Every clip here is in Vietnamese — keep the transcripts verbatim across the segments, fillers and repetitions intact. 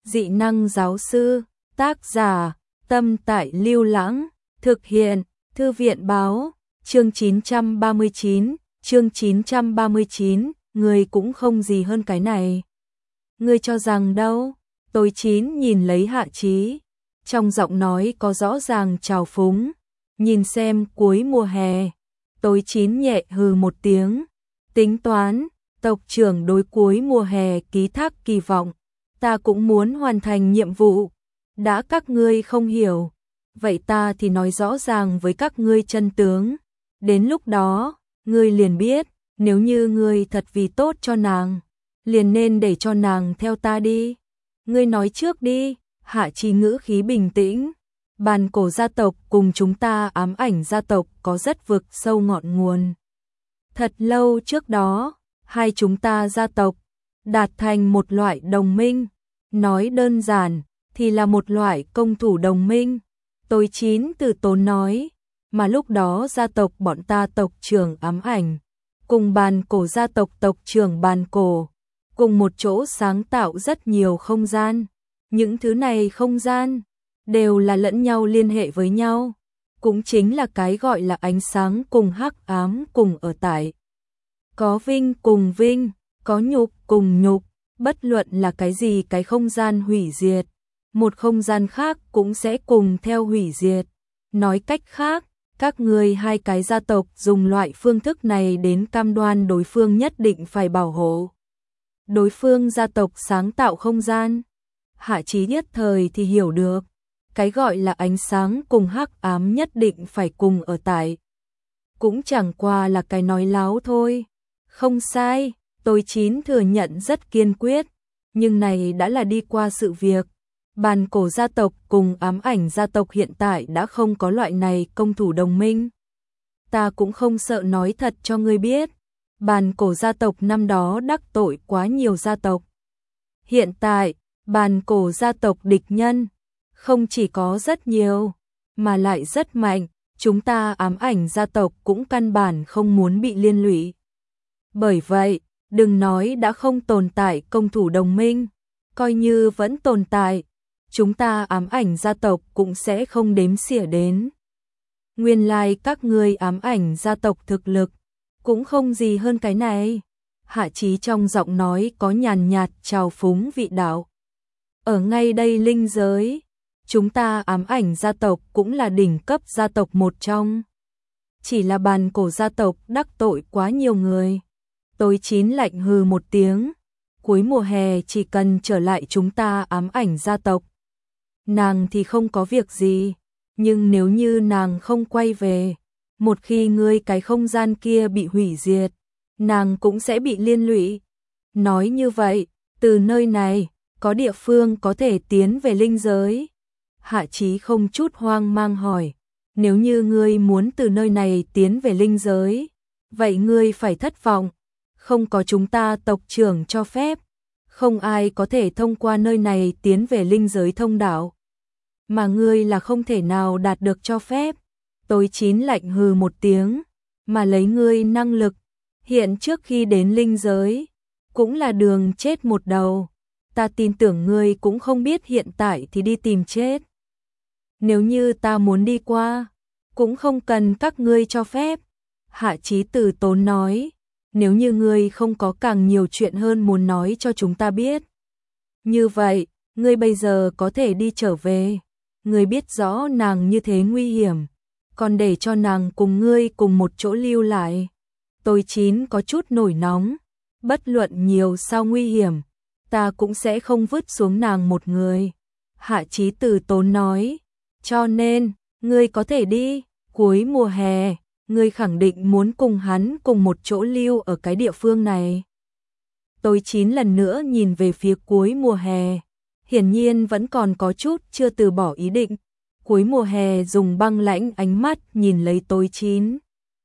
Dị năng giáo sư, tác giả, Tâm Tại Lưu Lãng, thực hiện, Thư viện báo, chương chín trăm ba mươi chín, chương chín trăm ba mươi chín, người cũng không gì hơn cái này. Ngươi cho rằng đâu? Tối Chín nhìn lấy Hạ Chí, trong giọng nói có rõ ràng trào phúng, nhìn xem cuối mùa hè. Tối Chín nhẹ hừ một tiếng, tính toán, tộc trưởng đối cuối mùa hè ký thác kỳ vọng, ta cũng muốn hoàn thành nhiệm vụ. Đã các ngươi không hiểu, vậy ta thì nói rõ ràng với các ngươi chân tướng. Đến lúc đó, ngươi liền biết, nếu như ngươi thật vì tốt cho nàng, liền nên để cho nàng theo ta đi. Ngươi nói trước đi. Hạ Chí ngữ khí bình tĩnh. Bàn cổ gia tộc cùng chúng ta ám ảnh gia tộc có rất vực sâu ngọn nguồn. Thật lâu trước đó, hai chúng ta gia tộc đạt thành một loại đồng minh. Nói đơn giản thì là một loại công thủ đồng minh. Tối Chín từ tốn nói, mà lúc đó gia tộc bọn ta tộc trưởng ám ảnh cùng bàn cổ gia tộc tộc trưởng bàn cổ cùng một chỗ sáng tạo rất nhiều không gian. Những thứ này không gian đều là lẫn nhau liên hệ với nhau, cũng chính là cái gọi là ánh sáng cùng hắc ám cùng ở tại. Có vinh cùng vinh, có nhục cùng nhục, bất luận là cái gì cái không gian hủy diệt, một không gian khác cũng sẽ cùng theo hủy diệt. Nói cách khác, các ngươi hai cái gia tộc dùng loại phương thức này đến cam đoan đối phương nhất định phải bảo hộ đối phương gia tộc sáng tạo không gian. Hạ Chí nhất thời thì hiểu được, cái gọi là ánh sáng cùng hắc ám nhất định phải cùng ở tại, cũng chẳng qua là cái nói láo thôi. Không sai, Tối Chín thừa nhận rất kiên quyết, nhưng này đã là đi qua sự việc. Bàn cổ gia tộc cùng ám ảnh gia tộc hiện tại đã không có loại này công thủ đồng minh. Ta cũng không sợ nói thật cho ngươi biết, bàn cổ gia tộc năm đó đắc tội quá nhiều gia tộc. Hiện tại, bàn cổ gia tộc địch nhân không chỉ có rất nhiều, mà lại rất mạnh, chúng ta ám ảnh gia tộc cũng căn bản không muốn bị liên lụy. Bởi vậy, đừng nói đã không tồn tại công thủ đồng minh, coi như vẫn tồn tại, chúng ta ám ảnh gia tộc cũng sẽ không đếm xỉa đến. Nguyên lai like các ngươi ám ảnh gia tộc thực lực cũng không gì hơn cái này. Hạ Chí trong giọng nói có nhàn nhạt trào phúng vị đạo. Ở ngay đây linh giới, chúng ta ám ảnh gia tộc cũng là đỉnh cấp gia tộc một trong. Chỉ là bàn cổ gia tộc đắc tội quá nhiều người. Tối Chín lạnh hừ một tiếng, cuối mùa hè chỉ cần trở lại chúng ta ám ảnh gia tộc, nàng thì không có việc gì, nhưng nếu như nàng không quay về, một khi ngươi cái không gian kia bị hủy diệt, nàng cũng sẽ bị liên lụy. Nói như vậy, từ nơi này, có địa phương có thể tiến về linh giới. Hạ Chí không chút hoang mang hỏi, nếu như ngươi muốn từ nơi này tiến về linh giới, vậy ngươi phải thất vọng, không có chúng ta tộc trưởng cho phép, không ai có thể thông qua nơi này tiến về linh giới thông đạo, mà ngươi là không thể nào đạt được cho phép. Tối Chín lạnh hừ một tiếng, mà lấy ngươi năng lực, hiện trước khi đến linh giới, cũng là đường chết một đầu. Ta tin tưởng ngươi cũng không biết hiện tại thì đi tìm chết. Nếu như ta muốn đi qua, cũng không cần các ngươi cho phép. Hạ Chí từ tốn nói, nếu như ngươi không có càng nhiều chuyện hơn muốn nói cho chúng ta biết. Như vậy, ngươi bây giờ có thể đi trở về. Ngươi biết rõ nàng như thế nguy hiểm, còn để cho nàng cùng ngươi cùng một chỗ lưu lại. Tối Chín có chút nổi nóng, bất luận nhiều sao nguy hiểm, ta cũng sẽ không vứt xuống nàng một người. Hạ Chí từ tốn nói, cho nên, ngươi có thể đi, cuối mùa hè, ngươi khẳng định muốn cùng hắn cùng một chỗ lưu ở cái địa phương này. Tối Chín lần nữa nhìn về phía cuối mùa hè, hiển nhiên vẫn còn có chút chưa từ bỏ ý định. Cuối mùa hè dùng băng lãnh ánh mắt nhìn lấy Tối Chín.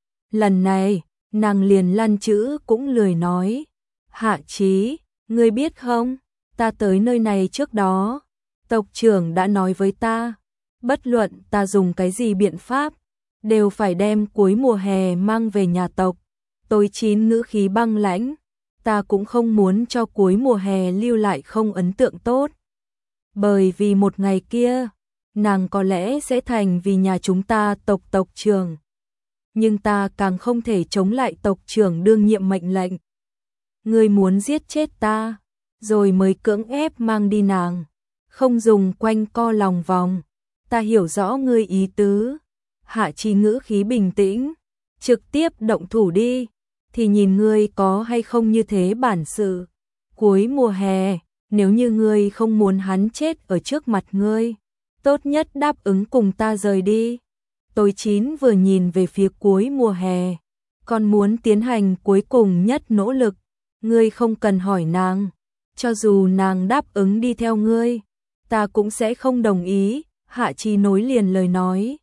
Lần này, nàng liền lăn chữ cũng lười nói. Hạ Chí, ngươi biết không, ta tới nơi này trước đó, tộc trưởng đã nói với ta, bất luận ta dùng cái gì biện pháp, đều phải đem cuối mùa hè mang về nhà tộc. Tối Chín ngữ khí băng lãnh, ta cũng không muốn cho cuối mùa hè lưu lại không ấn tượng tốt. Bởi vì một ngày kia, nàng có lẽ sẽ thành vì nhà chúng ta tộc tộc trưởng. Nhưng ta càng không thể chống lại tộc trưởng đương nhiệm mệnh lệnh. Ngươi muốn giết chết ta, rồi mới cưỡng ép mang đi nàng, không dùng quanh co lòng vòng. Ta hiểu rõ ngươi ý tứ. Hạ Chí ngữ khí bình tĩnh, trực tiếp động thủ đi, thì nhìn ngươi có hay không như thế bản sự. Cuối mùa hè, nếu như ngươi không muốn hắn chết ở trước mặt ngươi, tốt nhất đáp ứng cùng ta rời đi. Tối Chín vừa nhìn về phía cuối mùa hè, còn muốn tiến hành cuối cùng nhất nỗ lực. Ngươi không cần hỏi nàng, cho dù nàng đáp ứng đi theo ngươi, ta cũng sẽ không đồng ý. Hạ Chí nối liền lời nói.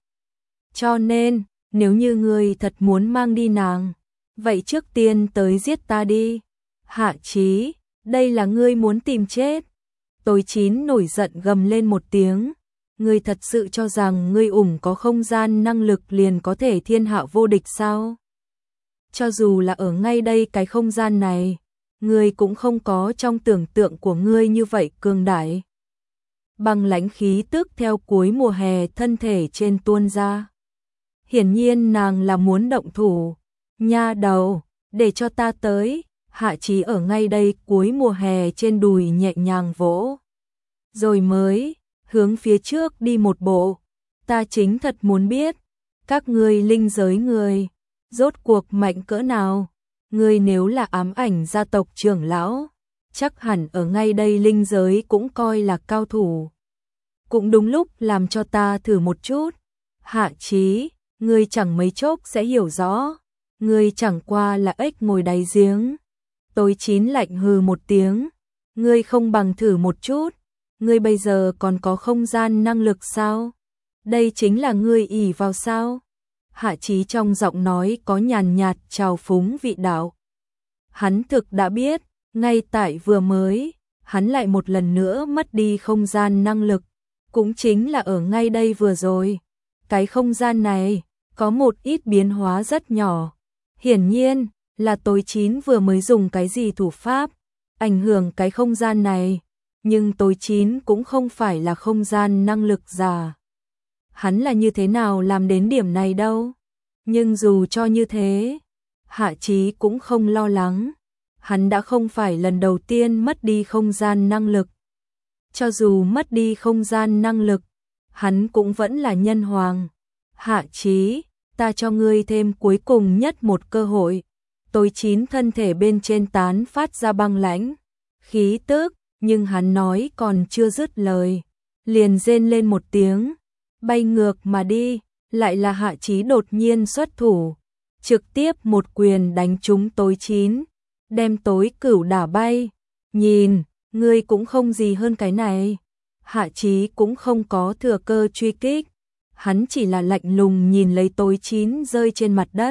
Cho nên, nếu như ngươi thật muốn mang đi nàng, vậy trước tiên tới giết ta đi. Hạ Chí, đây là ngươi muốn tìm chết. Tối Chín nổi giận gầm lên một tiếng. Ngươi thật sự cho rằng ngươi ủng có không gian năng lực liền có thể thiên hạ vô địch sao? Cho dù là ở ngay đây cái không gian này, ngươi cũng không có trong tưởng tượng của ngươi như vậy cường đại. Băng lãnh khí tức theo cuối mùa hè thân thể trên tuôn ra. Hiển nhiên nàng là muốn động thủ. Nha đầu, để cho ta tới. Hạ Chí ở ngay đây cuối mùa hè trên đùi nhẹ nhàng vỗ. Rồi mới hướng phía trước đi một bộ. Ta chính thật muốn biết, các ngươi linh giới người, rốt cuộc mạnh cỡ nào. Ngươi nếu là ám ảnh gia tộc trưởng lão, chắc hẳn ở ngay đây linh giới cũng coi là cao thủ. Cũng đúng lúc làm cho ta thử một chút. Hạ Chí, ngươi chẳng mấy chốc sẽ hiểu rõ. Ngươi chẳng qua là ếch ngồi đáy giếng. Tối Chín lạnh hừ một tiếng. Ngươi không bằng thử một chút. Ngươi bây giờ còn có không gian năng lực sao? Đây chính là ngươi ỷ vào sao? Hạ Chí trong giọng nói có nhàn nhạt trào phúng vị đạo. Hắn thực đã biết, ngay tại vừa mới, hắn lại một lần nữa mất đi không gian năng lực. Cũng chính là ở ngay đây vừa rồi. Cái không gian này, có một ít biến hóa rất nhỏ. Hiển nhiên, là Tối Chín vừa mới dùng cái gì thủ pháp, ảnh hưởng cái không gian này. Nhưng Tối Chín cũng không phải là không gian năng lực giả. Hắn là như thế nào làm đến điểm này đâu. Nhưng dù cho như thế, Hạ Chí cũng không lo lắng. Hắn đã không phải lần đầu tiên mất đi không gian năng lực. Cho dù mất đi không gian năng lực, hắn cũng vẫn là nhân hoàng. Hạ Chí, ta cho ngươi thêm cuối cùng nhất một cơ hội. Tối Chín thân thể bên trên tán phát ra băng lãnh khí tức, nhưng hắn nói còn chưa dứt lời, liền rên lên một tiếng, bay ngược mà đi. Lại là Hạ Chí đột nhiên xuất thủ, trực tiếp một quyền đánh trúng Tối Chín, đem Tối Cửu đả bay. Nhìn, ngươi cũng không gì hơn cái này. Hạ Chí cũng không có thừa cơ truy kích, hắn chỉ là lạnh lùng nhìn lấy Tối Chín rơi trên mặt đất,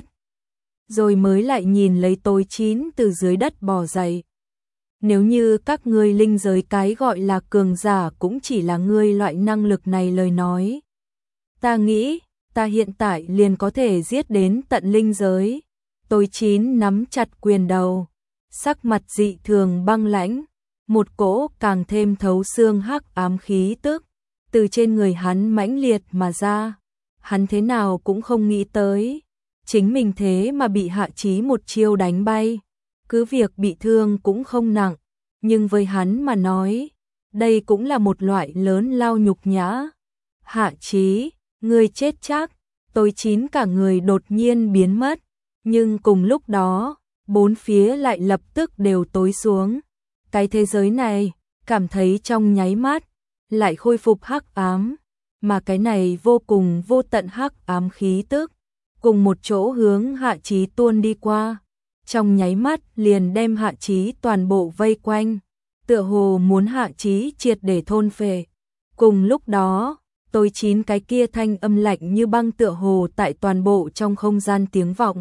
rồi mới lại nhìn lấy Tối Chín từ dưới đất bò dậy. Nếu như các ngươi linh giới cái gọi là cường giả cũng chỉ là ngươi loại năng lực này lời nói, ta nghĩ, ta hiện tại liền có thể giết đến tận linh giới. Tối Chín nắm chặt quyền đầu, sắc mặt dị thường băng lãnh, một cỗ càng thêm thấu xương hắc ám khí tức từ trên người hắn mãnh liệt mà ra. Hắn thế nào cũng không nghĩ tới, chính mình thế mà bị Hạ Chí một chiêu đánh bay. Cứ việc bị thương cũng không nặng, nhưng với hắn mà nói, đây cũng là một loại lớn lao nhục nhã. Hạ Chí, ngươi chết chắc. Tối Chín cả người đột nhiên biến mất, nhưng cùng lúc đó, bốn phía lại lập tức đều tối xuống. Cái thế giới này, cảm thấy trong nháy mắt, lại khôi phục hắc ám, mà cái này vô cùng vô tận hắc ám khí tức, cùng một chỗ hướng Hạ Chí tuôn đi qua. Trong nháy mắt liền đem Hạ Chí toàn bộ vây quanh, tựa hồ muốn Hạ Chí triệt để thôn phệ. Cùng lúc đó, Tối Chín cái kia thanh âm lạnh như băng tựa hồ tại toàn bộ trong không gian tiếng vọng.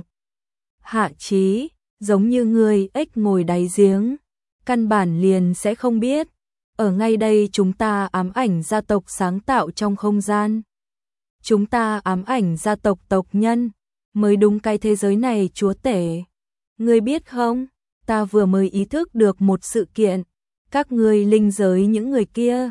Hạ Chí, giống như người ếch ngồi đáy giếng, căn bản liền sẽ không biết, ở ngay đây chúng ta ám ảnh gia tộc sáng tạo trong không gian. Chúng ta ám ảnh gia tộc tộc nhân, mới đúng cái thế giới này chúa tể. Ngươi biết không, ta vừa mới ý thức được một sự kiện, các ngươi linh giới những người kia,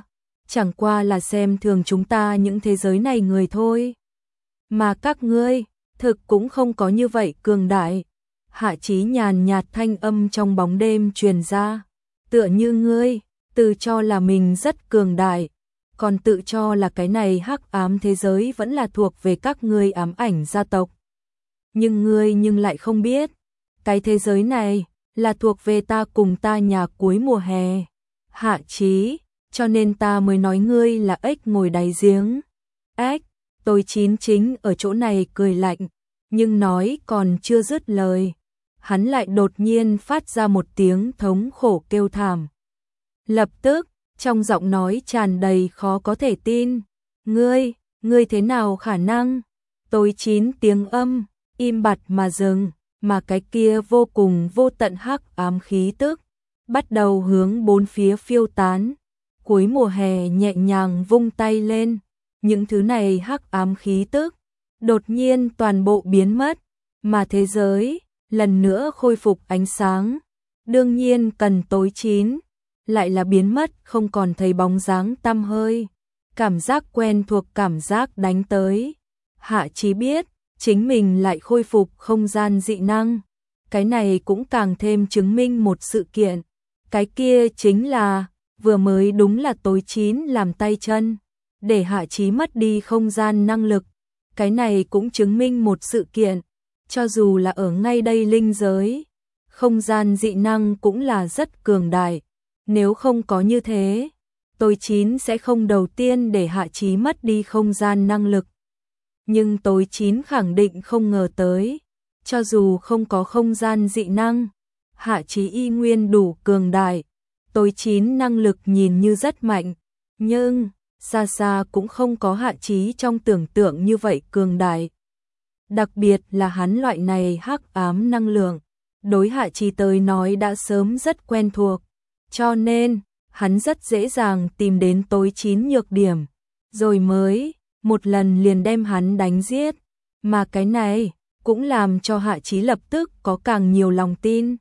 chẳng qua là xem thường chúng ta những thế giới này người thôi. Mà các ngươi, thực cũng không có như vậy cường đại. Hạ Chí nhàn nhạt thanh âm trong bóng đêm truyền ra, tựa như ngươi, tự cho là mình rất cường đại, còn tự cho là cái này hắc ám thế giới vẫn là thuộc về các ngươi ám ảnh gia tộc. Nhưng ngươi nhưng lại không biết, cái thế giới này là thuộc về ta cùng ta nhà cuối mùa hè. Hạ Chí, cho nên ta mới nói ngươi là ếch ngồi đáy giếng. Ếch, tôi chín chính ở chỗ này cười lạnh, nhưng nói còn chưa dứt lời. Hắn lại đột nhiên phát ra một tiếng thống khổ kêu thảm. Lập tức, trong giọng nói tràn đầy khó có thể tin. Ngươi, ngươi thế nào khả năng? Tôi chín tiếng âm, im bặt mà dừng, mà cái kia vô cùng vô tận hắc ám khí tức, bắt đầu hướng bốn phía phiêu tán. Cuối mùa hè nhẹ nhàng vung tay lên, những thứ này hắc ám khí tức, đột nhiên toàn bộ biến mất, mà thế giới lần nữa khôi phục ánh sáng. Đương nhiên cần tối chín, lại là biến mất không còn thấy bóng dáng tăm hơi. Cảm giác quen thuộc cảm giác đánh tới. Hạ Chí biết, chính mình lại khôi phục không gian dị năng. Cái này cũng càng thêm chứng minh một sự kiện. Cái kia chính là, vừa mới đúng là tối chín làm tay chân, để Hạ Chí mất đi không gian năng lực. Cái này cũng chứng minh một sự kiện. Cho dù là ở ngay đây linh giới, không gian dị năng cũng là rất cường đại. Nếu không có như thế, tối chín sẽ không đầu tiên để Hạ Chí mất đi không gian năng lực. Nhưng tối chín khẳng định không ngờ tới, cho dù không có không gian dị năng, Hạ Chí y nguyên đủ cường đại. Tối chín năng lực nhìn như rất mạnh, nhưng xa xa cũng không có Hạ Chí trong tưởng tượng như vậy cường đại. Đặc biệt là hắn loại này hắc ám năng lượng, đối Hạ Chí tới nói đã sớm rất quen thuộc, cho nên hắn rất dễ dàng tìm đến tối chín nhược điểm, rồi mới một lần liền đem hắn đánh giết, mà cái này cũng làm cho Hạ Chí lập tức có càng nhiều lòng tin.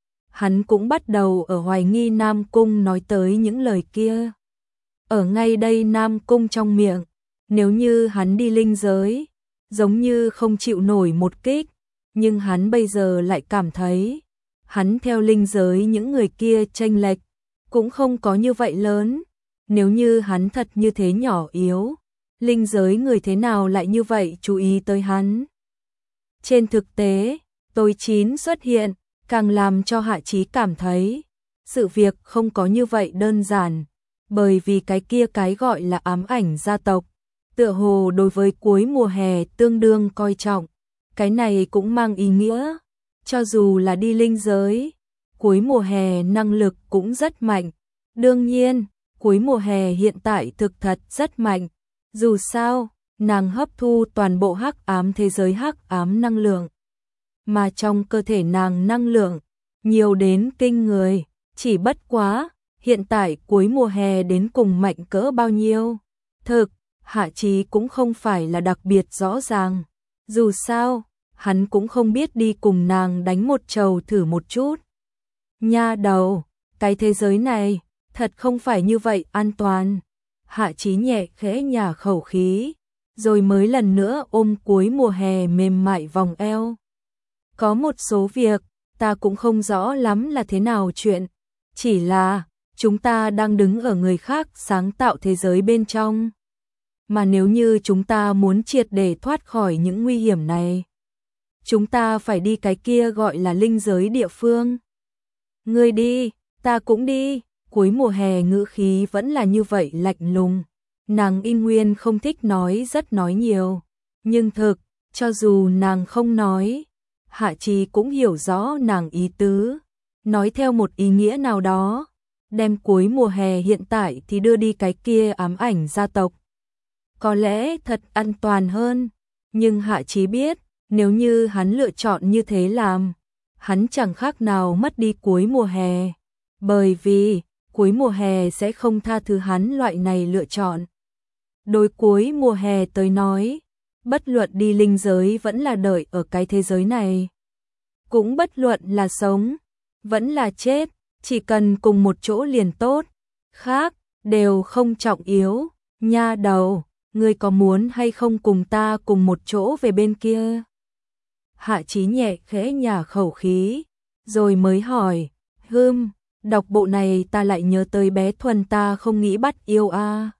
Hắn cũng bắt đầu ở hoài nghi Nam Cung nói tới những lời kia. Ở ngay đây Nam Cung trong miệng, nếu như hắn đi linh giới, giống như không chịu nổi một kích, nhưng hắn bây giờ lại cảm thấy, hắn theo linh giới những người kia chênh lệch, cũng không có như vậy lớn. Nếu như hắn thật như thế nhỏ yếu, linh giới người thế nào lại như vậy chú ý tới hắn. Trên thực tế, tối chín xuất hiện, càng làm cho Hạ Chí cảm thấy, sự việc không có như vậy đơn giản, bởi vì cái kia cái gọi là ám ảnh gia tộc, tựa hồ đối với cuối mùa hè tương đương coi trọng. Cái này cũng mang ý nghĩa, cho dù là đi linh giới, cuối mùa hè năng lực cũng rất mạnh. Đương nhiên, cuối mùa hè hiện tại thực thật rất mạnh. Dù sao, nàng hấp thu toàn bộ hắc ám thế giới hắc ám năng lượng. Mà trong cơ thể nàng năng lượng, nhiều đến kinh người, chỉ bất quá, hiện tại cuối mùa hè đến cùng mạnh cỡ bao nhiêu. Thực, Hạ Chí cũng không phải là đặc biệt rõ ràng. Dù sao, hắn cũng không biết đi cùng nàng đánh một trầu thử một chút. Nha đầu, cái thế giới này, thật không phải như vậy an toàn. Hạ Chí nhẹ khẽ nhả khẩu khí, rồi mới lần nữa ôm cuối mùa hè mềm mại vòng eo. Có một số việc, ta cũng không rõ lắm là thế nào chuyện. Chỉ là, chúng ta đang đứng ở người khác sáng tạo thế giới bên trong. Mà nếu như chúng ta muốn triệt để thoát khỏi những nguy hiểm này, chúng ta phải đi cái kia gọi là linh giới địa phương. Ngươi đi, ta cũng đi. Cuối mùa hè ngữ khí vẫn là như vậy lạnh lùng. Nàng y nguyên không thích nói rất nói nhiều. Nhưng thực, cho dù nàng không nói, Hạ Chí cũng hiểu rõ nàng ý tứ. Nói theo một ý nghĩa nào đó, đem cuối mùa hè hiện tại thì đưa đi cái kia ám ảnh gia tộc. Có lẽ thật an toàn hơn, nhưng Hạ Chí biết, nếu như hắn lựa chọn như thế làm, hắn chẳng khác nào mất đi cuối mùa hè. Bởi vì, cuối mùa hè sẽ không tha thứ hắn loại này lựa chọn. Đối cuối mùa hè tới nói, bất luận đi linh giới vẫn là đợi ở cái thế giới này. Cũng bất luận là sống, vẫn là chết, chỉ cần cùng một chỗ liền tốt. Khác, đều không trọng yếu, nha đầu, ngươi có muốn hay không cùng ta cùng một chỗ về bên kia? Hạ Chí nhẹ khẽ nhả khẩu khí, rồi mới hỏi, hưm, đọc bộ này ta lại nhớ tới bé Thuần ta không nghĩ bắt yêu a.